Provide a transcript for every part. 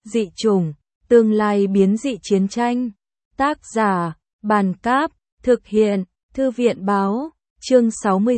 Dị chủng, tương lai biến dị chiến tranh. Tác giả, Bàn Cáp, thực hiện, Thư viện Báo, chương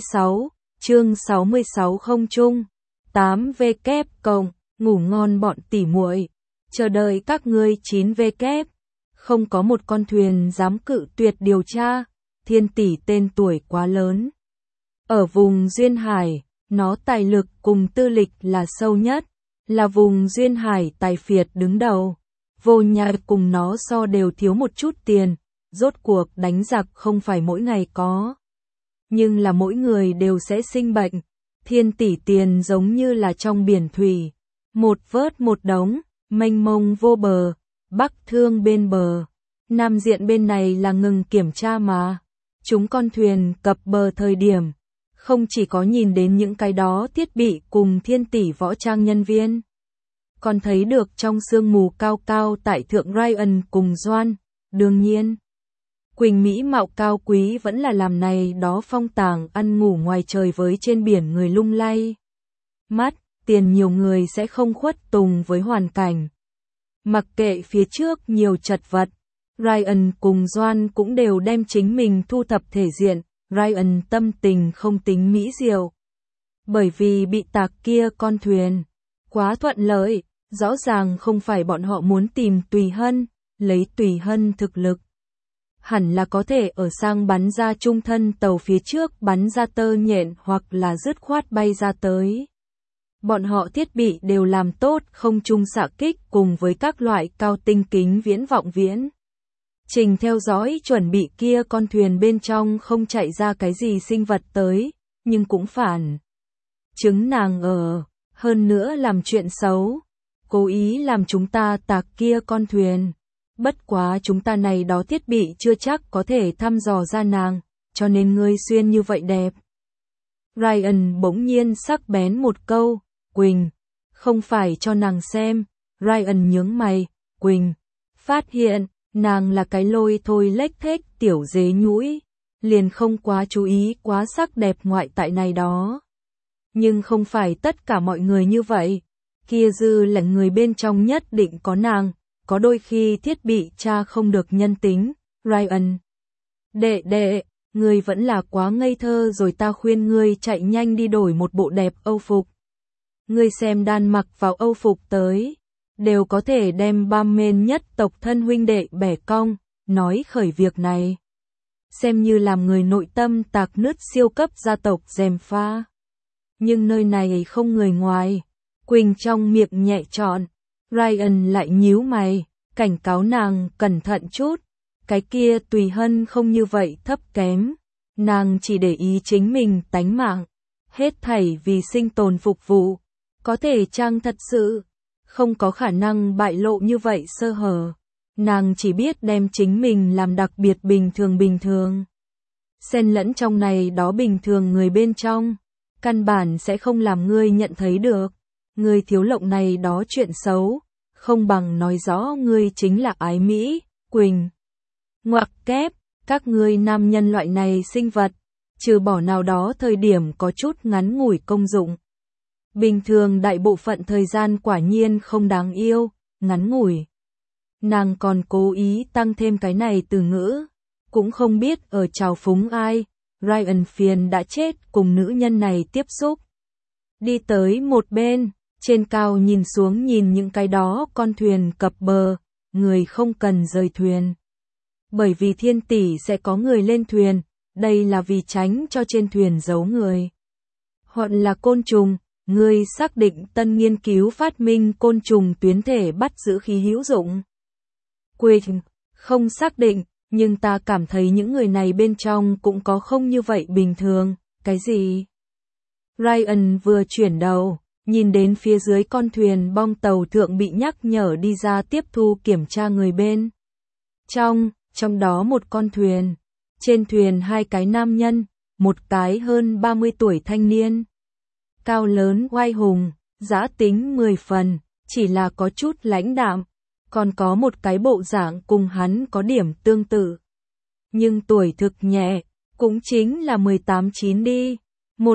66 không chung. 8W cộng, ngủ ngon bọn tỉ muội, chờ đợi các ngươi 9W. Không có một con thuyền dám cự tuyệt điều tra, Thiên Tỷ tên tuổi quá lớn. Ở vùng Duyên Hải, nó tài lực cùng tư lịch là sâu nhất, là vùng Duyên Hải tài phiệt đứng đầu. Vô Nhai cùng nó so đều thiếu một chút tiền, rốt cuộc đánh giặc không phải mỗi ngày có. Nhưng là mỗi người đều sẽ sinh bệnh. Thiên Tỷ tiền giống như là trong biển thủy, một vớt một đống, mênh mông vô bờ. Bắc Thương bên bờ, Nam Diện bên này là ngừng kiểm tra mà. Chúng con thuyền cập bờ thời điểm, không chỉ có nhìn đến những cái đó thiết bị cùng Thiên Tỷ võ trang nhân viên, còn thấy được trong sương mù cao cao tại thượng Ryan cùng Doan. Đương nhiên, Quỳnh Mỹ mạo cao quý vẫn là làm này đó phong tàng ăn ngủ ngoài trời với trên biển người lung lay. Mắt, tiền nhiều người sẽ không khuất tùng với hoàn cảnh. Mặc kệ phía trước nhiều chật vật, Ryan cùng Doan cũng đều đem chính mình thu thập thể diện. Ryan tâm tình không tính mỹ diệu, bởi vì bị tạc kia con thuyền quá thuận lợi, rõ ràng không phải bọn họ muốn tìm Tùy Hân, lấy Tùy Hân thực lực, hẳn là có thể ở sang bắn ra trung thân tàu phía trước bắn ra tơ nhện hoặc là dứt khoát bay ra tới. Bọn họ thiết bị đều làm tốt không trung xạ kích cùng với các loại cao tinh kính viễn vọng viễn trình theo dõi chuẩn bị kia con thuyền bên trong không chạy ra cái gì sinh vật tới, nhưng cũng phản chứng nàng ở, hơn nữa làm chuyện xấu, cố ý làm chúng ta tạc kia con thuyền. Bất quá chúng ta này đó thiết bị chưa chắc có thể thăm dò ra nàng, cho nên ngươi xuyên như vậy đẹp. Ryan bỗng nhiên sắc bén một câu, Quỳnh, không phải cho nàng xem. Ryan nhướng mày, Quỳnh, phát hiện, nàng là cái lôi thôi lếch thếch tiểu dế nhũi, liền không quá chú ý quá sắc đẹp ngoại tại này đó. Nhưng không phải tất cả mọi người như vậy, kia dư là người bên trong nhất định có nàng, có đôi khi thiết bị tra không được nhân tính. Ryan, đệ, ngươi vẫn là quá ngây thơ rồi, ta khuyên ngươi chạy nhanh đi đổi một bộ đẹp Âu phục. Ngươi xem Đan mặc vào Âu phục tới, đều có thể đem băm men nhất tộc thân huynh đệ bẻ cong, nói khởi việc này. Xem như làm người nội tâm tạc nứt siêu cấp gia tộc dèm pha. Nhưng nơi này không người ngoài. Quỳnh trong miệng nhẹ trọn. Ryan lại nhíu mày, cảnh cáo nàng cẩn thận chút. Cái kia Tùy Hân không như vậy thấp kém. Nàng chỉ để ý chính mình tánh mạng. Hết thảy vì sinh tồn phục vụ. Có thể chăng thật sự không có khả năng bại lộ như vậy sơ hở. Nàng chỉ biết đem chính mình làm đặc biệt bình thường. Xen lẫn trong này đó bình thường người bên trong, căn bản sẽ không làm ngươi nhận thấy được. Ngươi thiếu lộng này đó chuyện xấu, không bằng nói rõ ngươi chính là ái Mỹ. Quỳnh, ngoặc kép, các ngươi nam nhân loại này sinh vật, trừ bỏ nào đó thời điểm có chút ngắn ngủi công dụng. Bình thường đại bộ phận thời gian quả nhiên không đáng yêu, ngắn ngủi. Nàng còn cố ý tăng thêm cái này từ ngữ, cũng không biết ở trào phúng ai. Ryan phiền đã chết cùng nữ nhân này tiếp xúc. Đi tới một bên, trên cao nhìn xuống nhìn những cái đó con thuyền cập bờ, người không cần rời thuyền. Bởi vì Thiên Tỷ sẽ có người lên thuyền, đây là vì tránh cho trên thuyền giấu người. Hoặc là côn trùng. Ngươi xác định tân nghiên cứu phát minh côn trùng tuyến thể bắt giữ khí hữu dụng. Quỳnh, không xác định, nhưng ta cảm thấy những người này bên trong cũng có không như vậy bình thường. Cái gì? Ryan vừa chuyển đầu, nhìn đến phía dưới con thuyền bong tàu thượng bị nhắc nhở đi ra tiếp thu kiểm tra người bên. Trong đó một con thuyền. Trên thuyền hai cái nam nhân, một cái hơn 30 tuổi thanh niên. Cao lớn oai hùng, dã tính 10 phần, chỉ là có chút lãnh đạm, còn có một cái bộ dạng cùng hắn có điểm tương tự. Nhưng tuổi thực nhẹ, cũng chính là 18-9 đi,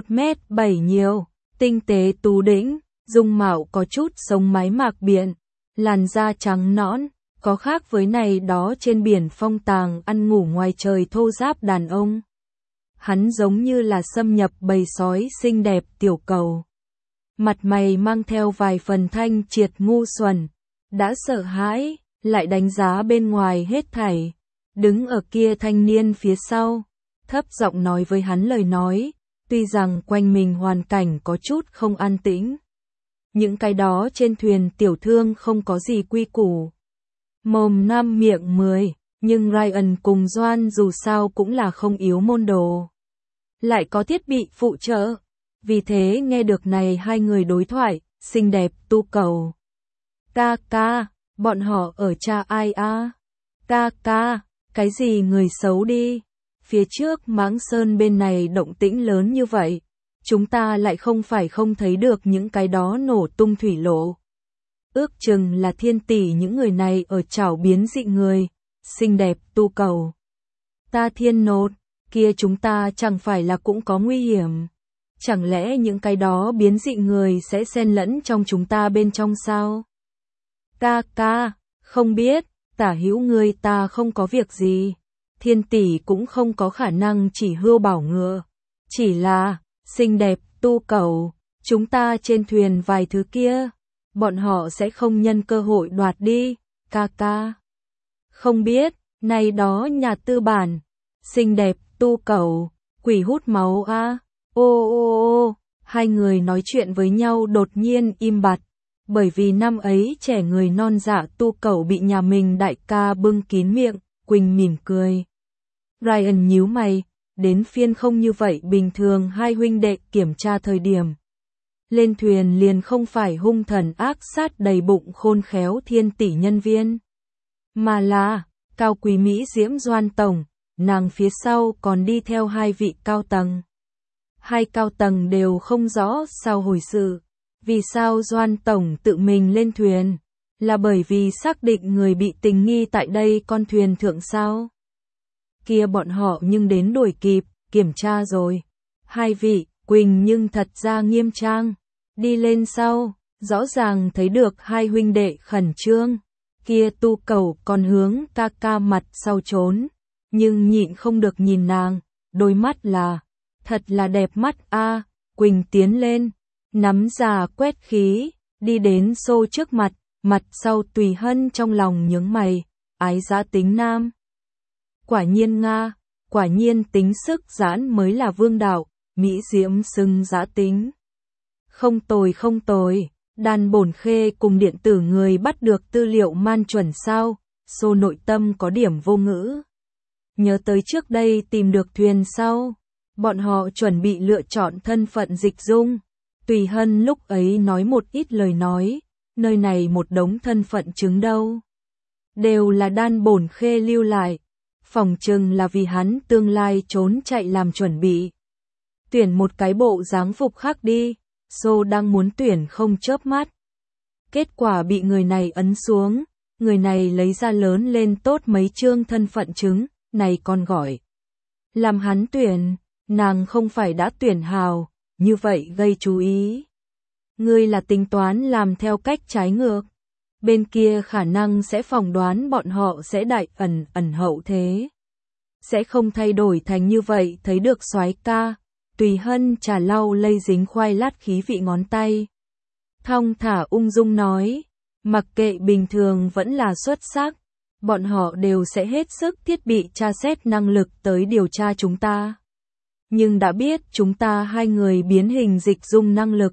1m7 nhiều, tinh tế tú đĩnh, dung mạo có chút sống mái mạc biện, làn da trắng nõn, có khác với này đó trên biển phong tàng ăn ngủ ngoài trời thô ráp đàn ông. Hắn giống như là xâm nhập bầy sói xinh đẹp tiểu cầu. Mặt mày mang theo vài phần thanh triệt ngu xuẩn, đã sợ hãi, lại đánh giá bên ngoài hết thảy. Đứng ở kia thanh niên phía sau, thấp giọng nói với hắn lời nói, tuy rằng quanh mình hoàn cảnh có chút không an tĩnh. Những cái đó trên thuyền tiểu thương không có gì quy củ. Mồm 5 miệng 10, nhưng Ryan cùng Doan dù sao cũng là không yếu môn đồ. Lại có thiết bị phụ trợ. Vì thế nghe được này hai người đối thoại, xinh đẹp tu cầu. Ca ca, bọn họ ở cha ai a? Ca ca, cái gì người xấu đi? Phía trước Mãng Sơn bên này động tĩnh lớn như vậy, chúng ta lại không phải không thấy được những cái đó nổ tung thủy lộ. Ước chừng là thiên tỷ những người này ở chảo biến dị người, xinh đẹp tu cầu. Ta thiên nột, kia chúng ta chẳng phải là cũng có nguy hiểm. Chẳng lẽ những cái đó biến dị người sẽ xen lẫn trong chúng ta bên trong sao? Ca ca, không biết, tả hữu người ta không có việc gì. Thiên tỷ cũng không có khả năng chỉ hươu bảo ngựa. Chỉ là, xinh đẹp tu cầu, chúng ta trên thuyền vài thứ kia, bọn họ sẽ không nhân cơ hội đoạt đi, ca ca. Không biết, này đó nhà tư bản, xinh đẹp tu cầu, quỷ hút máu a. Ô ô ô, hai người nói chuyện với nhau đột nhiên im bặt, bởi vì năm ấy trẻ người non dạ tu cầu bị nhà mình đại ca bưng kín miệng, Quỳnh mỉm cười. Ryan nhíu mày, đến phiên không như vậy bình thường hai huynh đệ kiểm tra thời điểm. Lên thuyền liền không phải hung thần ác sát đầy bụng khôn khéo thiên tỷ nhân viên, mà là cao quý Mỹ diễm Doan tổng, nàng phía sau còn đi theo hai vị cao tầng. Hai cao tầng đều không rõ sao hồi sự, vì sao Doan tổng tự mình lên thuyền, là bởi vì xác định người bị tình nghi tại đây con thuyền thượng sao? Kia bọn họ nhưng đến đuổi kịp, kiểm tra rồi. Hai vị, Quỳnh nhưng thật ra nghiêm trang, đi lên sau, rõ ràng thấy được hai huynh đệ khẩn trương. Kia tu cầu còn hướng ca ca mặt sau trốn, nhưng nhịn không được nhìn nàng, đôi mắt là, thật là đẹp mắt a. Quỳnh tiến lên, nắm già quét khí, đi đến xô trước mặt, mặt sau Tùy Hân trong lòng nhướng mày, ái giá tính nam. Quả nhiên Nga, quả nhiên tính sức giãn mới là vương đạo, Mỹ diễm xưng giá tính. Không tồi không tồi, đàn bổn khê cùng điện tử người bắt được tư liệu man chuẩn sao, xô nội tâm có điểm vô ngữ. Nhớ tới trước đây tìm được thuyền sau, bọn họ chuẩn bị lựa chọn thân phận Dịch Dung. Tùy Hân lúc ấy nói một ít lời nói, nơi này một đống thân phận chứng đâu. Đều là đan bổn khê lưu lại, phòng chừng là vì hắn tương lai trốn chạy làm chuẩn bị. Tuyển một cái bộ dáng phục khác đi, Sô đang muốn tuyển không chớp mắt. Kết quả bị người này ấn xuống, người này lấy ra lớn lên tốt mấy chương thân phận chứng, này còn gọi. Làm hắn tuyển, nàng không phải đã tuyển hào, như vậy gây chú ý. Ngươi là tính toán làm theo cách trái ngược. Bên kia khả năng sẽ phỏng đoán bọn họ sẽ đại ẩn hậu thế. Sẽ không thay đổi thành như vậy thấy được soái ca. Tùy Hân trà lau lây dính khoai lát khí vị ngón tay. Thong thả ung dung nói, mặc kệ bình thường vẫn là xuất sắc, bọn họ đều sẽ hết sức thiết bị tra xét năng lực tới điều tra chúng ta. Nhưng đã biết chúng ta hai người biến hình Dịch Dung năng lực,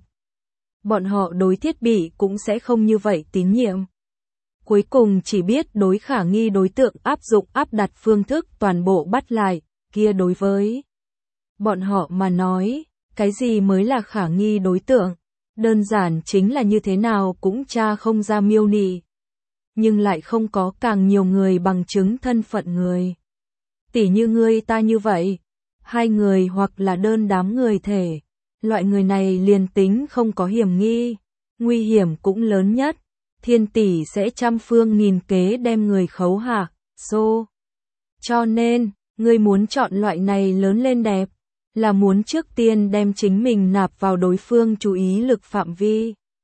bọn họ đối thiết bị cũng sẽ không như vậy tín nhiệm. Cuối cùng chỉ biết đối khả nghi đối tượng áp dụng áp đặt phương thức toàn bộ bắt lại, kia đối với bọn họ mà nói, cái gì mới là khả nghi đối tượng, đơn giản chính là như thế nào cũng tra không ra miêu nị. Nhưng lại không có càng nhiều người bằng chứng thân phận người. Tỉ như ngươi ta như vậy, hai người hoặc là đơn đám người thể, loại người này liền tính không có hiểm nghi, nguy hiểm cũng lớn nhất, thiên tỷ sẽ trăm phương nghìn kế đem người khấu hạ, xô. Cho nên, ngươi muốn chọn loại này lớn lên đẹp, là muốn trước tiên đem chính mình nạp vào đối phương chú ý lực phạm vi.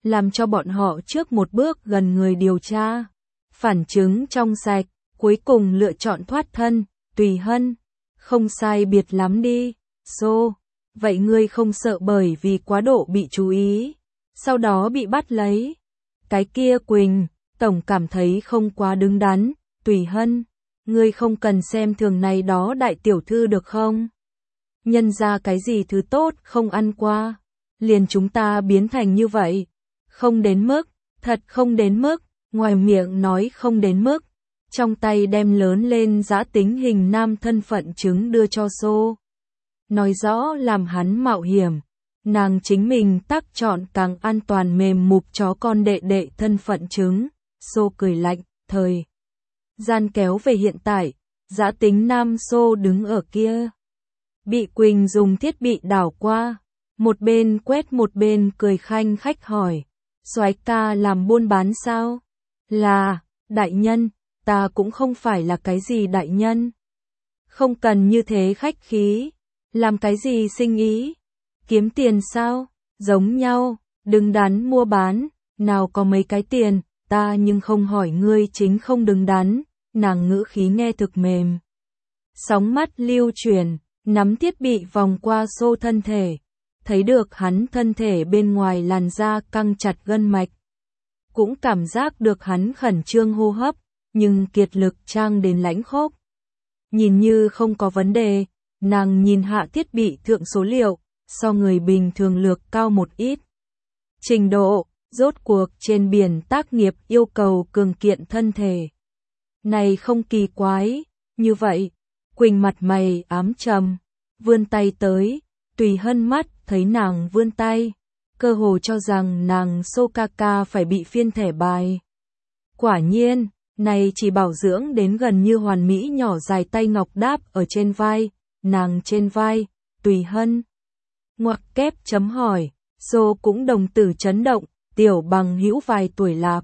làm cho bọn họ trước một bước gần người điều tra. Phản chứng trong sạch, cuối cùng lựa chọn thoát thân, Tùy Hân. Không sai biệt lắm đi, Xô. Vậy ngươi không sợ bởi vì quá độ bị chú ý, sau đó bị bắt lấy. Cái kia Quỳnh, tổng cảm thấy không quá đứng đắn, Tùy Hân. Ngươi không cần xem thường này đó đại tiểu thư được không? Nhân ra cái gì thứ tốt không ăn qua, liền chúng ta biến thành như vậy. Không đến mức, thật không đến mức, ngoài miệng nói không đến mức. Trong tay đem lớn lên giã tính hình nam thân phận chứng đưa cho Xô. Nói rõ làm hắn mạo hiểm, nàng chính mình tác chọn càng an toàn mềm mục chó con đệ đệ thân phận chứng. Xô cười lạnh, thời gian kéo về hiện tại, giã tính nam Xô đứng ở kia. Bị Quỳnh dùng thiết bị đảo qua, một bên quét một bên cười khanh khách hỏi, soái ca làm buôn bán sao? Là, đại nhân, ta cũng không phải là cái gì đại nhân. Không cần như thế khách khí, làm cái gì sinh ý? Kiếm tiền sao? Giống nhau, đứng đắn mua bán, nào có mấy cái tiền, ta nhưng không hỏi ngươi chính không đứng đắn, nàng ngữ khí nghe thực mềm. Sóng mắt lưu chuyển, nắm thiết bị vòng qua Xô thân thể, thấy được hắn thân thể bên ngoài làn da căng chặt gân mạch. Cũng cảm giác được hắn khẩn trương hô hấp, nhưng kiệt lực trang đến lãnh khốc. Nhìn như không có vấn đề, nàng nhìn hạ thiết bị thượng số liệu, so người bình thường lược cao một ít. Trình độ, rốt cuộc trên biển tác nghiệp yêu cầu cường kiện thân thể. Này không kỳ quái, như vậy, Quỳnh mặt mày ám trầm, vươn tay tới, Tùy Hân mắt thấy nàng vươn tay, cơ hồ cho rằng nàng Xô ca ca phải bị phiên thẻ bài. Quả nhiên, này chỉ bảo dưỡng đến gần như hoàn mỹ nhỏ dài tay ngọc đáp ở trên vai, nàng trên vai, Tùy Hân. Ngoặc kép chấm hỏi, Xô cũng đồng tử chấn động, tiểu bằng hữu vài tuổi lạp.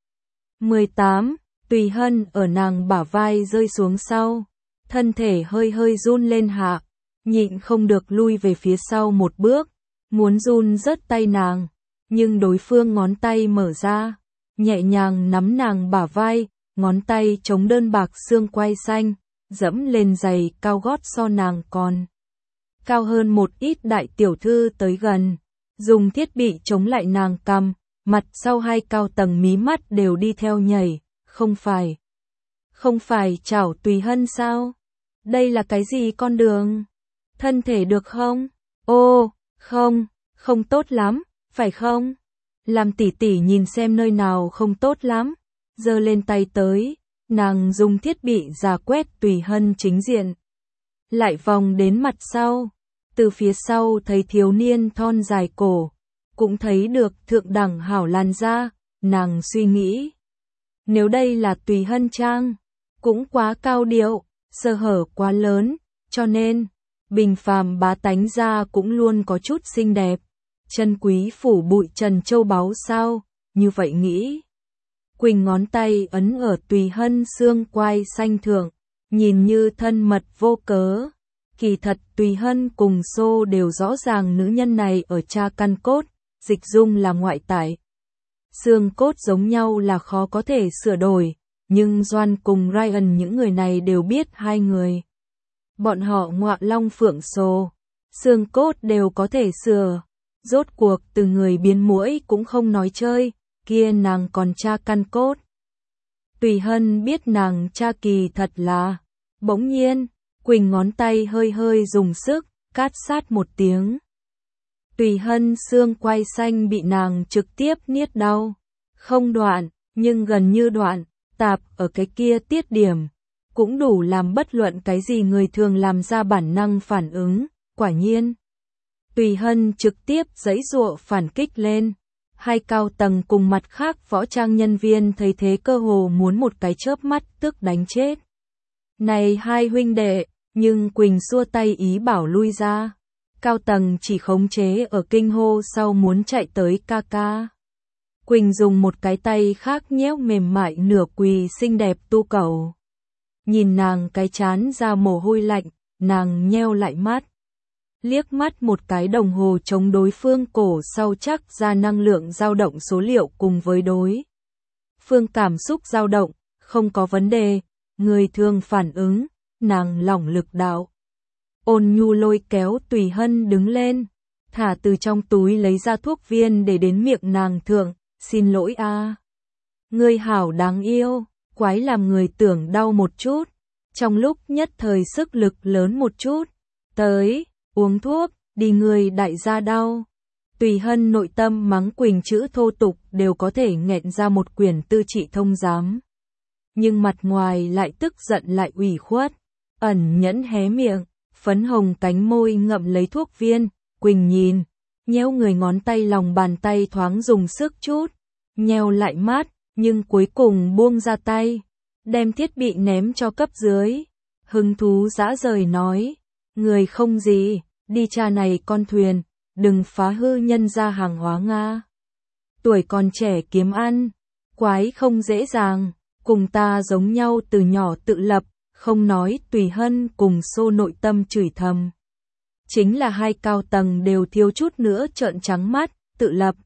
18, Tùy Hân ở nàng bả vai rơi xuống sau, thân thể hơi hơi run lên hạ, nhịn không được lui về phía sau một bước, muốn run rớt tay nàng, nhưng đối phương ngón tay mở ra, nhẹ nhàng nắm nàng bả vai, ngón tay chống đơn bạc xương quai xanh, dẫm lên giày cao gót so nàng còn cao hơn một ít đại tiểu thư tới gần, dùng thiết bị chống lại nàng cằm, mặt sau hai cao tầng mí mắt đều đi theo nhảy, không phải chảo Tùy Hân sao? Đây là cái gì con đường? Thân thể được không? Ô, không tốt lắm, phải không? Làm tỷ tỷ nhìn xem nơi nào không tốt lắm, giơ lên tay tới, nàng dùng thiết bị rà quét Tùy Hân chính diện. Lại vòng đến mặt sau, từ phía sau thấy thiếu niên thon dài cổ, cũng thấy được thượng đẳng hảo làn da, nàng suy nghĩ. Nếu đây là Tùy Hân trang, cũng quá cao điệu, sơ hở quá lớn, cho nên, bình phàm bá tánh ra cũng luôn có chút xinh đẹp. Chân quý phủ bụi trần châu báu sao, như vậy nghĩ. Quỳnh ngón tay ấn ở Tùy Hân xương quai xanh thượng, nhìn như thân mật vô cớ. Kỳ thật Tùy Hân cùng Xô đều rõ ràng nữ nhân này ở cha căn cốt, dịch dung là ngoại tại. Xương cốt giống nhau là khó có thể sửa đổi, nhưng Doan cùng Ryan những người này đều biết hai người. Bọn họ ngọa long phượng Xô, xương cốt đều có thể sửa. Rốt cuộc từ người biến muỗi cũng không nói chơi, kia nàng còn cha căn cốt. Tùy Hân biết nàng cha kỳ thật là, bỗng nhiên, Quỳnh ngón tay hơi hơi dùng sức, cát sát một tiếng. Tùy Hân xương quai xanh bị nàng trực tiếp niết đau, không đoạn, nhưng gần như đoạn, tạp ở cái kia tiết điểm, cũng đủ làm bất luận cái gì người thường làm ra bản năng phản ứng, quả nhiên. Tùy Hân trực tiếp giãy giụa phản kích lên, hai cao tầng cùng mặt khác võ trang nhân viên thấy thế cơ hồ muốn một cái chớp mắt tức đánh chết. Này hai huynh đệ, nhưng Quỳnh xua tay ý bảo lui ra. Cao tầng chỉ khống chế ở kinh hô sau muốn chạy tới ca ca. Quỳnh dùng một cái tay khác nhéo mềm mại nửa quỳ xinh đẹp tu cầu. Nhìn nàng cái chán ra mồ hôi lạnh, nàng nheo lại mắt. liếc mắt một cái đồng hồ chống đối phương cổ sau chắc ra năng lượng dao động số liệu cùng với đối phương cảm xúc dao động, không có vấn đề, người thường phản ứng, nàng lỏng lực đạo. Ôn nhu lôi kéo Tùy Hân đứng lên, thả từ trong túi lấy ra thuốc viên để đến miệng nàng thượng, xin lỗi a. Ngươi hảo đáng yêu, quái làm người tưởng đau một chút, trong lúc nhất thời sức lực lớn một chút, tới, uống thuốc, đi người đại gia đau. Tùy Hân nội tâm mắng Quỳnh chữ thô tục đều có thể nghẹn ra một quyển tư trị thông giám. Nhưng mặt ngoài lại tức giận lại ủy khuất, ẩn nhẫn hé miệng, phấn hồng cánh môi ngậm lấy thuốc viên, Quỳnh nhìn, nhéo người ngón tay lòng bàn tay thoáng dùng sức chút, nheo lại mát, nhưng cuối cùng buông ra tay, đem thiết bị ném cho cấp dưới. Hứng thú dã rời nói, người không gì, đi cha này con thuyền, đừng phá hư nhân gia hàng hóa Nga. Tuổi còn trẻ kiếm ăn, quái không dễ dàng, cùng ta giống nhau từ nhỏ tự lập, không nói. Tùy Hân cùng xô nội tâm chửi thầm. Chính là hai cao tầng đều thiếu chút nữa trợn trắng mắt, tự lập.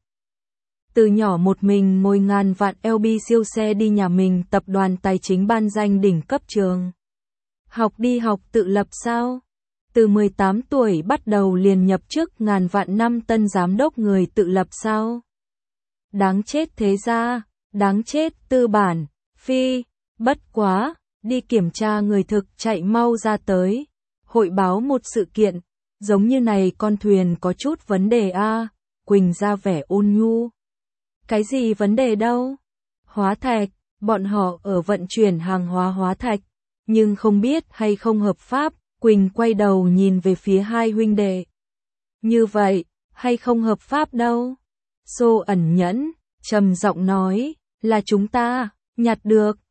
Từ nhỏ một mình ngồi ngàn vạn LB siêu xe đi nhà mình tập đoàn tài chính ban danh đỉnh cấp trường. Học đi học tự lập sao? Từ 18 tuổi bắt đầu liền nhập chức ngàn vạn năm tân giám đốc người tự lập sao? Đáng chết thế gia, đáng chết tư bản, phi, bất quá, đi kiểm tra người thực chạy mau ra tới. Hội báo một sự kiện, giống như này con thuyền có chút vấn đề a. Quỳnh ra vẻ ôn nhu. Cái gì vấn đề đâu? Hóa thạch, bọn họ ở vận chuyển hàng hóa hóa thạch, nhưng không biết hay không hợp pháp. Quỳnh quay đầu nhìn về phía hai huynh đệ. Như vậy, hay không hợp pháp đâu? Xô ẩn nhẫn, trầm giọng nói, là chúng ta, nhặt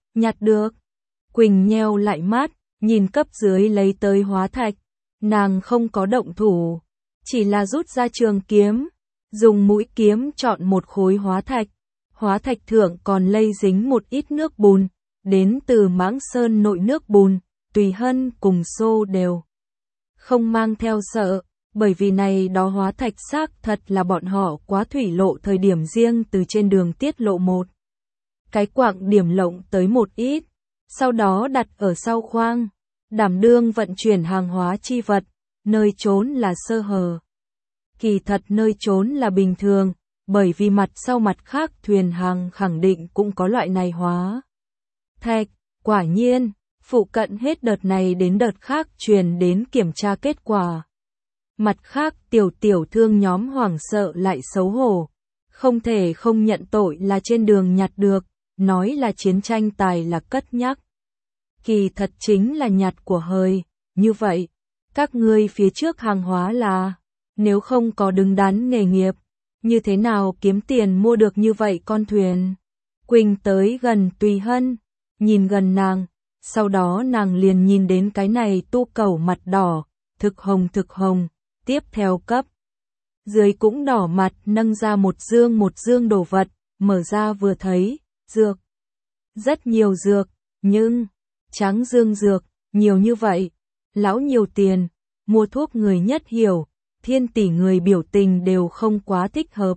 được. Quỳnh nheo lại mắt, nhìn cấp dưới lấy tới hóa thạch. Nàng không có động thủ, chỉ là rút ra trường kiếm, dùng mũi kiếm chọn một khối hóa thạch. Hóa thạch thượng còn lây dính một ít nước bùn, đến từ Mãng Sơn nội nước bùn. Tùy Hân cùng xô đều không mang theo sợ, bởi vì này đó hóa thạch xác thật là bọn họ quá thủy lộ thời điểm riêng từ trên đường tiết lộ một cái quạng điểm lộng tới một ít, sau đó đặt ở sau khoang, đảm đương vận chuyển hàng hóa chi vật, nơi trốn là sơ hở. Kỳ thật nơi trốn là bình thường, bởi vì mặt sau mặt khác thuyền hàng khẳng định cũng có loại này hóa thạch, quả nhiên. Phụ cận hết đợt này đến đợt khác truyền đến kiểm tra kết quả. Mặt khác tiểu thương nhóm hoảng sợ lại xấu hổ. Không thể không nhận tội là trên đường nhặt được, nói là chiến tranh tài là cất nhắc. Kỳ thật chính là nhặt của hời, như vậy, các ngươi phía trước hàng hóa là, nếu không có đứng đắn nghề nghiệp, như thế nào kiếm tiền mua được như vậy con thuyền. Quỳnh tới gần Tùy Hân, nhìn gần nàng. Sau đó nàng liền nhìn đến cái này tu cẩu mặt đỏ, thực hồng, tiếp theo cấp. Dưới cũng đỏ mặt nâng ra một dương đồ vật, mở ra vừa thấy, dược. Rất nhiều dược, nhưng, trắng dương dược, nhiều như vậy, lão nhiều tiền, mua thuốc người nhất hiểu, thiên tỷ người biểu tình đều không quá thích hợp.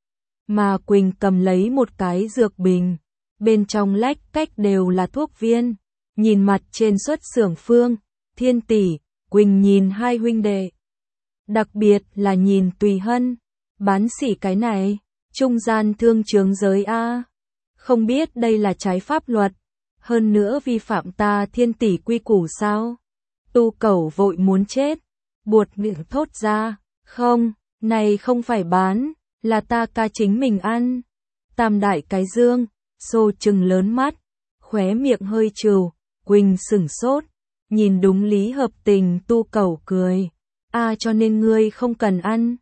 Mà Quỳnh cầm lấy một cái dược bình, bên trong lách cách đều là thuốc viên. Nhìn mặt trên xuất xưởng Phương, Thiên tỷ, Quỳnh nhìn hai huynh đệ. Đặc biệt là nhìn Tùy Hân, bán sỉ cái này, trung gian thương chướng giới a. Không biết đây là trái pháp luật, hơn nữa vi phạm ta Thiên tỷ quy củ sao? Tu cẩu vội muốn chết, buột miệng thốt ra, không, này không phải bán, là ta ca chính mình ăn. Tam đại cái dương, xô trừng lớn mắt, khóe miệng hơi trừ. Quỳnh sửng sốt, nhìn đúng lý hợp tình tu cẩu cười. Cho nên ngươi không cần ăn.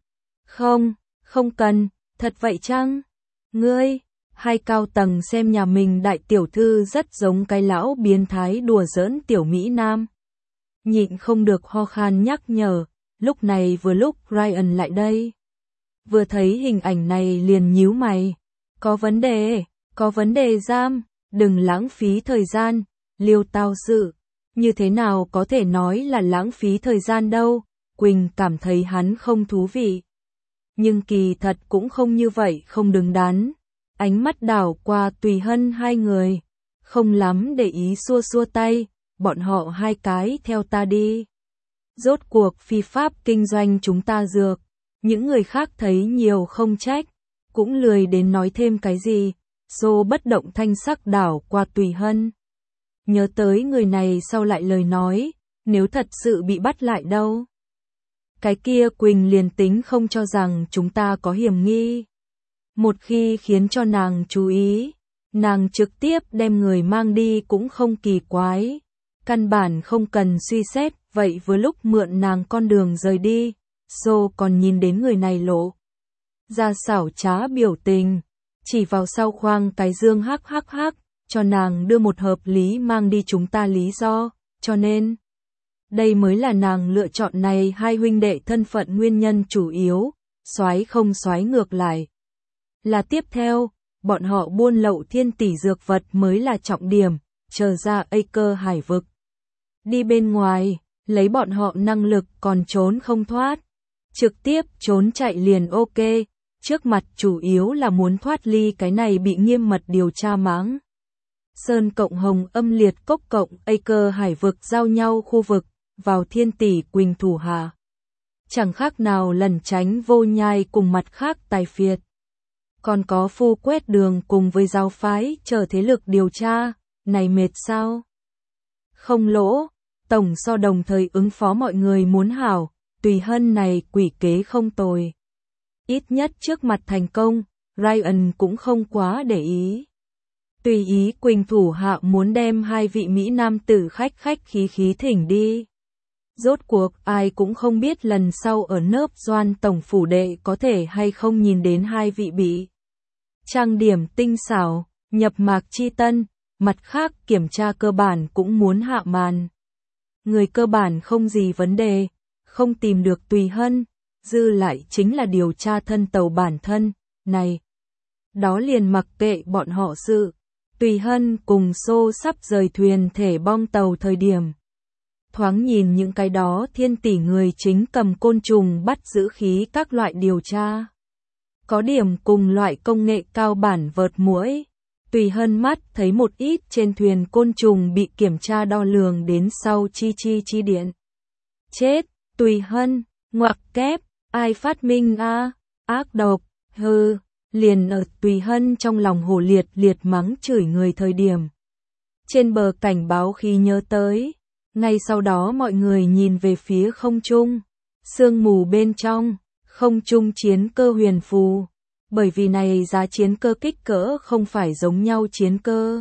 Không cần, thật vậy chăng? Ngươi, hai cao tầng xem nhà mình đại tiểu thư rất giống cái lão biến thái đùa giỡn tiểu Mỹ Nam. Nhịn không được ho khan nhắc nhở, lúc này vừa lúc Ryan lại đây. Vừa thấy hình ảnh này liền nhíu mày. Có vấn đề giam, đừng lãng phí thời gian. Liêu tao sự, như thế nào có thể nói là lãng phí thời gian đâu, Quỳnh cảm thấy hắn không thú vị. Nhưng kỳ thật cũng không như vậy, không đứng đắn. Ánh mắt đảo qua Tùy Hân hai người, không lắm để ý xua xua tay, bọn họ hai cái theo ta đi. Rốt cuộc phi pháp kinh doanh chúng ta dược, những người khác thấy nhiều không trách, cũng lười đến nói thêm cái gì. Xô bất động thanh sắc đảo qua Tùy Hân. Nhớ tới người này sau lại lời nói, nếu thật sự bị bắt lại đâu. Cái kia Quỳnh liền tính không cho rằng chúng ta có hiểm nghi. Một khi khiến cho nàng chú ý, nàng trực tiếp đem người mang đi cũng không kỳ quái. Căn bản không cần suy xét, vậy với lúc mượn nàng con đường rời đi, Xô còn nhìn đến người này lộ ra xảo trá biểu tình, chỉ vào sau khoang cái dương hắc hắc hắc, cho nàng đưa một hợp lý mang đi chúng ta lý do, cho nên đây mới là nàng lựa chọn này hai huynh đệ thân phận nguyên nhân chủ yếu, soái không soái ngược lại. Là tiếp theo, bọn họ buôn lậu thiên tỷ dược vật mới là trọng điểm, chờ ra Acre hải vực. Đi bên ngoài, lấy bọn họ năng lực còn trốn không thoát. Trực tiếp trốn chạy liền ok, trước mặt chủ yếu là muốn thoát ly cái này bị nghiêm mật điều tra mãng. Sơn cộng Hồng Âm Liệt Cốc cộng Acre hải vực giao nhau khu vực, vào thiên tỷ Quỳnh thủ hạ. Chẳng khác nào lẩn tránh Vô Nhai cùng mặt khác tài phiệt. Còn có Phu Quét Đường cùng với giáo phái chờ thế lực điều tra, này mệt sao? Không lỗ, tổng so đồng thời ứng phó mọi người muốn hảo, Tùy Hân này quỷ kế không tồi. Ít nhất trước mặt thành công, Ryan cũng không quá để ý. Tùy ý Quỳnh thủ hạ muốn đem hai vị Mỹ Nam tử khách khí thỉnh đi. Rốt cuộc ai cũng không biết lần sau ở nớp Doan tổng phủ đệ có thể hay không nhìn đến hai vị bị trang điểm tinh xảo, nhập mạc chi tân, mặt khác kiểm tra cơ bản cũng muốn hạ màn. Người cơ bản không gì vấn đề, không tìm được Tùy Hân, dư lại chính là điều tra thân tàu bản thân, này. Đó liền mặc kệ bọn họ sự. Tùy Hân cùng Xô sắp rời thuyền thể bong tàu thời điểm. Thoáng nhìn những cái đó thiên tỷ người chính cầm côn trùng bắt giữ khí các loại điều tra. Có điểm cùng loại công nghệ cao bản vợt muỗi. Tùy Hân mắt thấy một ít trên thuyền côn trùng bị kiểm tra đo lường đến sau chi điện. Chết, Tùy Hân, ngoặc kép, ai phát minh a, ác độc, hừ. Liền ở Tùy Hân trong lòng hồ liệt mắng chửi người thời điểm. Trên bờ cảnh báo khí nhớ tới, ngay sau đó mọi người nhìn về phía không trung, sương mù bên trong, không trung chiến cơ huyền phù, bởi vì này giá chiến cơ kích cỡ không phải giống nhau chiến cơ.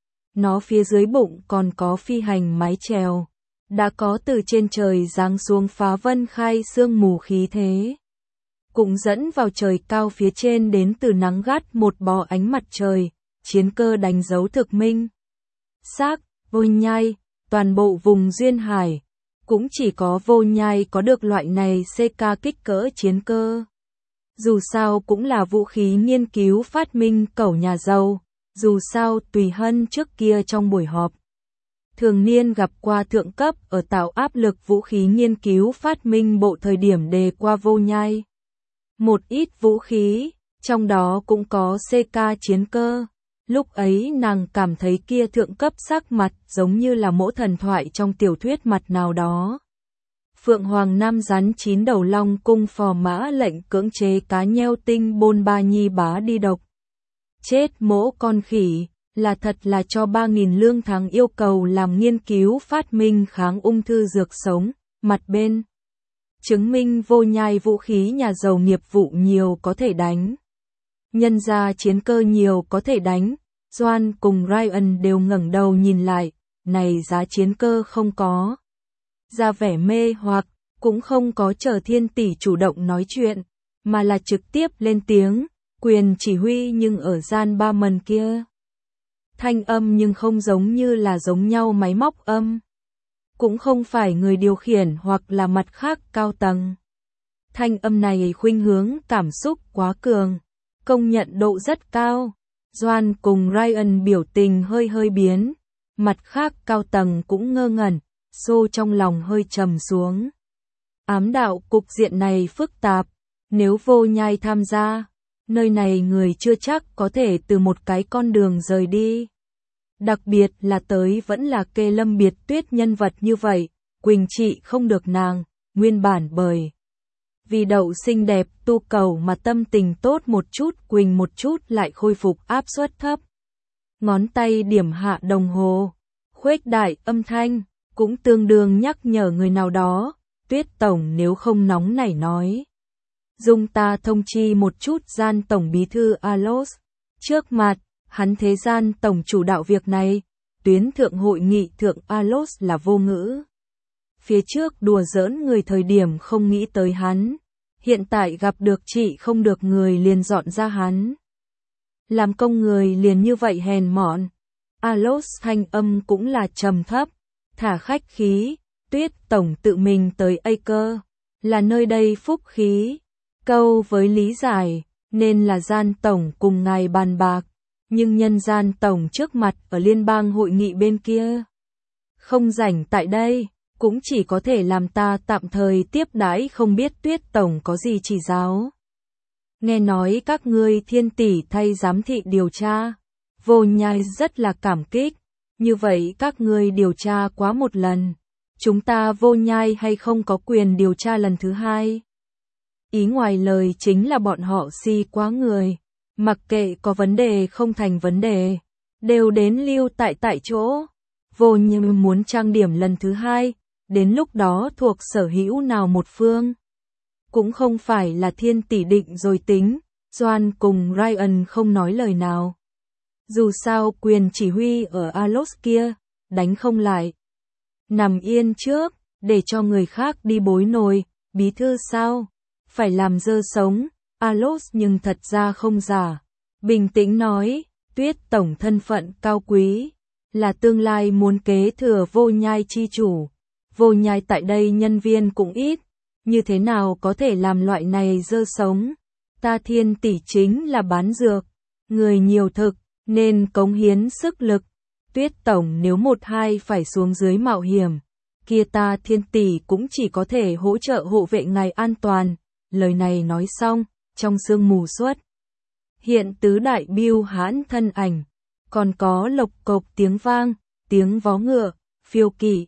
Nó phía dưới bụng còn có phi hành mái chèo, đã có từ trên trời giáng xuống phá vân khai sương mù khí thế. Cũng dẫn vào trời cao phía trên đến từ nắng gắt một bò ánh mặt trời, chiến cơ đánh dấu thực minh. Xác, Vô Nhai, toàn bộ vùng duyên hải, cũng chỉ có Vô Nhai có được loại này CK kích cỡ chiến cơ. Dù sao cũng là vũ khí nghiên cứu phát minh cẩu nhà giàu, dù sao Tùy Hân trước kia trong buổi họp. Thường niên gặp qua thượng cấp ở tạo áp lực vũ khí nghiên cứu phát minh bộ thời điểm đề qua Vô Nhai. Một ít vũ khí, trong đó cũng có CK chiến cơ. Lúc ấy nàng cảm thấy kia thượng cấp sắc mặt giống như là mỗ thần thoại trong tiểu thuyết mặt nào đó. Phượng Hoàng Nam rắn 9 đầu long cung phò mã lệnh cưỡng chế cá nheo tinh bôn ba nhi bá đi độc. Chết mỗ con khỉ, là thật là cho 3.000 lương tháng yêu cầu làm nghiên cứu phát minh kháng ung thư dược sống, mặt bên. Chứng minh Vô Nhai vũ khí nhà giàu nghiệp vụ nhiều có thể đánh. Nhân ra chiến cơ nhiều có thể đánh, Doan cùng Ryan đều ngẩng đầu nhìn lại, này giá chiến cơ không có. Ra vẻ mê hoặc, cũng không có chờ thiên tỷ chủ động nói chuyện, mà là trực tiếp lên tiếng, quyền chỉ huy nhưng ở gian ba mần kia. Thanh âm nhưng không giống như là giống nhau máy móc âm. Cũng không phải người điều khiển hoặc là mặt khác cao tầng. Thanh âm này khuynh hướng cảm xúc quá cường, công nhận độ rất cao. Doan cùng Ryan biểu tình hơi biến, mặt khác cao tầng cũng ngơ ngẩn, Xô trong lòng hơi trầm xuống. Ám đạo cục diện này phức tạp, nếu Vô Nhai tham gia, nơi này người chưa chắc có thể từ một cái con đường rời đi. Đặc biệt là tới vẫn là Kê Lâm Biệt Tuyết nhân vật như vậy, Quỳnh trị không được nàng, nguyên bản bởi vì Đậu xinh đẹp tu cầu mà tâm tình tốt một chút, Quỳnh một chút lại khôi phục áp suất thấp. Ngón tay điểm hạ đồng hồ, khuếch đại âm thanh, cũng tương đương nhắc nhở người nào đó, Tuyết tổng nếu không nóng nảy nói. Dung ta thông chi một chút Gian tổng bí thư Alos. Trước mặt, hắn thế Gian tổng chủ đạo việc này, tuyến thượng hội nghị thượng Alos là vô ngữ. Phía trước đùa giỡn người thời điểm không nghĩ tới hắn, hiện tại gặp được chị không được người liền dọn ra hắn. Làm công người liền như vậy hèn mọn. Alos thanh âm cũng là trầm thấp, thả khách khí, Tuyết tổng tự mình tới Acre, là nơi đây phúc khí. Câu với lý giải, nên là Gian tổng cùng ngài bàn bạc, nhưng nhân Gian tổng trước mặt ở liên bang hội nghị bên kia. Không rảnh tại đây, cũng chỉ có thể làm ta tạm thời tiếp đãi, không biết Tuyết tổng có gì chỉ giáo. Nghe nói các ngươi Thiên tỷ thay giám thị điều tra, Vô Nhai rất là cảm kích, như vậy các ngươi điều tra quá một lần, chúng ta Vô Nhai hay không có quyền điều tra lần thứ hai. Ý ngoài lời chính là bọn họ si quá người, mặc kệ có vấn đề không thành vấn đề, đều đến lưu tại chỗ. Vô Nhai muốn trang điểm lần thứ hai, đến lúc đó thuộc sở hữu nào một phương. Cũng không phải là Thiên tỷ định rồi tính, Doan cùng Ryan không nói lời nào. Dù sao quyền chỉ huy ở Alos kia, đánh không lại. Nằm yên trước, để cho người khác đi bối nồi, bí thư sao? Phải làm dơ sống, Alos nhưng thật ra không giả. Bình tĩnh nói, Tuyết tổng thân phận cao quý, là tương lai muốn kế thừa Vô Nhai chi chủ. Vô Nhai tại đây nhân viên cũng ít, như thế nào có thể làm loại này dơ sống? Ta Thiên tỷ chính là bán dược, người nhiều thực, nên cống hiến sức lực. Tuyết tổng nếu một hai phải xuống dưới mạo hiểm, kia ta Thiên tỷ cũng chỉ có thể hỗ trợ hộ vệ ngài an toàn. Lời này nói xong, trong sương mù xuất hiện tứ đại Bưu Hãn thân ảnh, còn có lộc cộc tiếng vang, tiếng vó ngựa, phiêu kỵ.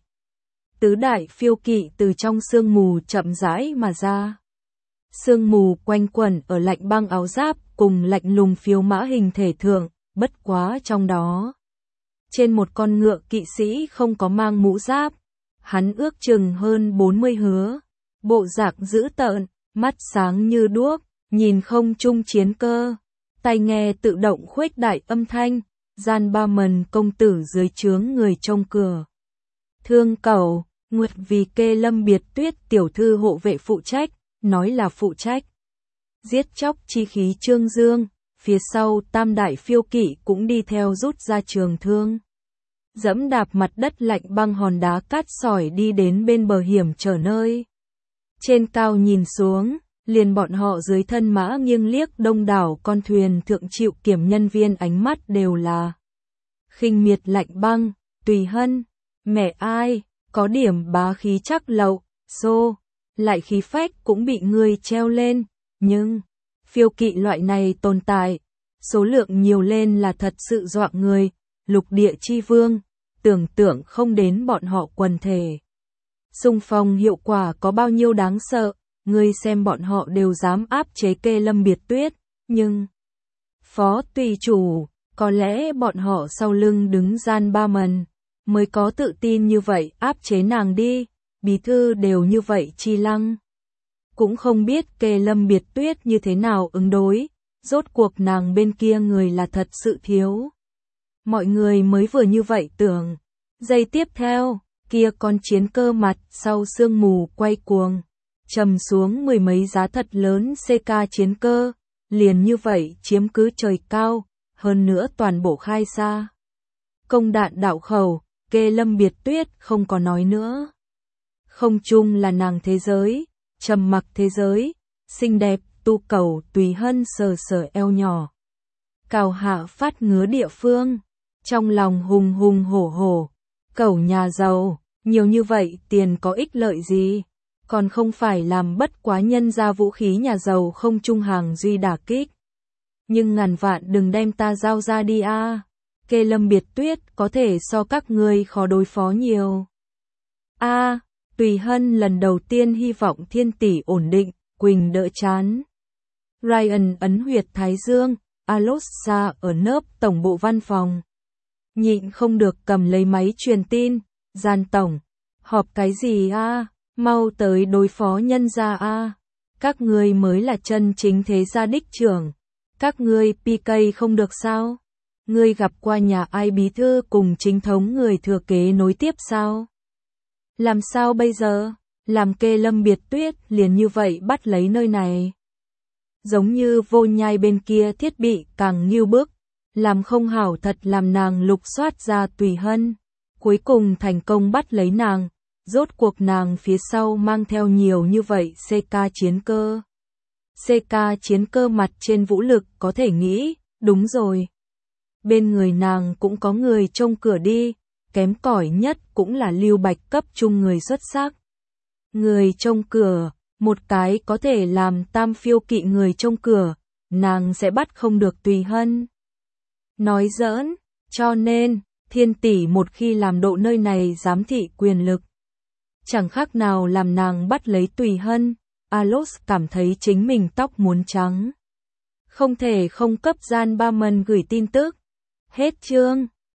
Tứ đại phiêu kỵ từ trong sương mù chậm rãi mà ra. Sương mù quanh quẩn ở lạnh băng áo giáp cùng lạnh lùng phiêu mã hình thể thượng, bất quá trong đó. Trên một con ngựa kỵ sĩ không có mang mũ giáp, hắn ước chừng hơn 40 hứa, bộ dạng dữ tợn, mắt sáng như đuốc, nhìn không trung chiến cơ, tai nghe tự động khuếch đại âm thanh, Gian Ba Mần công tử dưới trướng người trông cửa. Thương Cẩu, Nguyệt vì Kê Lâm Biệt Tuyết tiểu thư hộ vệ phụ trách, nói là phụ trách. Giết chóc chi khí Trương Dương, phía sau tam đại phiêu kỵ cũng đi theo rút ra trường thương. Dẫm đạp mặt đất lạnh băng hòn đá cát sỏi đi đến bên bờ hiểm trở nơi. Trên cao nhìn xuống, liền bọn họ dưới thân mã nghiêng liếc đông đảo con thuyền thượng chịu kiểm nhân viên ánh mắt đều là khinh miệt lạnh băng, Tùy Hân, mẹ ai, có điểm bá khí chắc lậu, xô, lại khí phách cũng bị người treo lên, nhưng phiêu kỵ loại này tồn tại, số lượng nhiều lên là thật sự dọa người, lục địa chi vương, tưởng tượng không đến bọn họ quần thể. Xung phong hiệu quả có bao nhiêu đáng sợ, ngươi xem bọn họ đều dám áp chế Kê Lâm Biệt Tuyết, nhưng phó tùy chủ, có lẽ bọn họ sau lưng đứng Gian Ba Mần, mới có tự tin như vậy áp chế nàng đi, bí thư đều như vậy chi lăng. Cũng không biết Kê Lâm Biệt Tuyết như thế nào ứng đối, rốt cuộc nàng bên kia người là thật sự thiếu. Mọi người mới vừa như vậy tưởng. Giây tiếp theo, kia con chiến cơ mặt sau sương mù quay cuồng, trầm xuống mười mấy giá thật lớn CK chiến cơ, liền như vậy chiếm cứ trời cao, hơn nữa toàn bộ khai xa. Công đạn đạo khẩu, Kê Lâm Biệt Tuyết không có nói nữa. Không chung là nàng thế giới, trầm mặc thế giới, xinh đẹp, tu cầu Tùy Hân sờ sờ eo nhỏ. Cào hạ phát ngứa địa phương, trong lòng hùng hùng hổ hổ, cẩu nhà giàu, nhiều như vậy tiền có ích lợi gì, còn không phải làm bất quá nhân ra vũ khí nhà giàu không trung hàng duy đả kích. Nhưng ngàn vạn đừng đem ta giao ra đi a. Kê Lâm Biệt Tuyết có thể so các ngươi khó đối phó nhiều. A, Tùy Hân lần đầu tiên hy vọng Thiên tỷ ổn định, Quỳnh đỡ chán. Ryan ấn huyệt thái dương, Aloxa ở nớp tổng bộ văn phòng. Nhịn không được cầm lấy máy truyền tin, Gian tổng, họp cái gì a? Mau tới đối phó nhân gia a. Các ngươi mới là chân chính thế gia đích trưởng. Các ngươi PK không được sao? Ngươi gặp qua nhà ai bí thư cùng chính thống người thừa kế nối tiếp sao? Làm sao bây giờ? Làm Kê Lâm Biệt Tuyết liền như vậy bắt lấy nơi này. Giống như Vô Nhai bên kia thiết bị càng nghiêu bức, làm không hảo thật làm nàng lục soát ra Tùy Hân. Cuối cùng thành công bắt lấy nàng, rốt cuộc nàng phía sau mang theo nhiều như vậy CK chiến cơ. CK chiến cơ mặt trên vũ lực có thể nghĩ, đúng rồi. Bên người nàng cũng có người trông cửa đi, kém cỏi nhất cũng là Lưu Bạch cấp trung người xuất sắc. Người trông cửa, một cái có thể làm tam phiêu kỵ người trông cửa, nàng sẽ bắt không được Tùy Hân. Nói giỡn, cho nên, Thiên tỷ một khi làm độ nơi này giám thị quyền lực. Chẳng khác nào làm nàng bắt lấy Tùy Hân, Alos cảm thấy chính mình tóc muốn trắng. Không thể không cấp Gian Ba Mần gửi tin tức. Hết chương.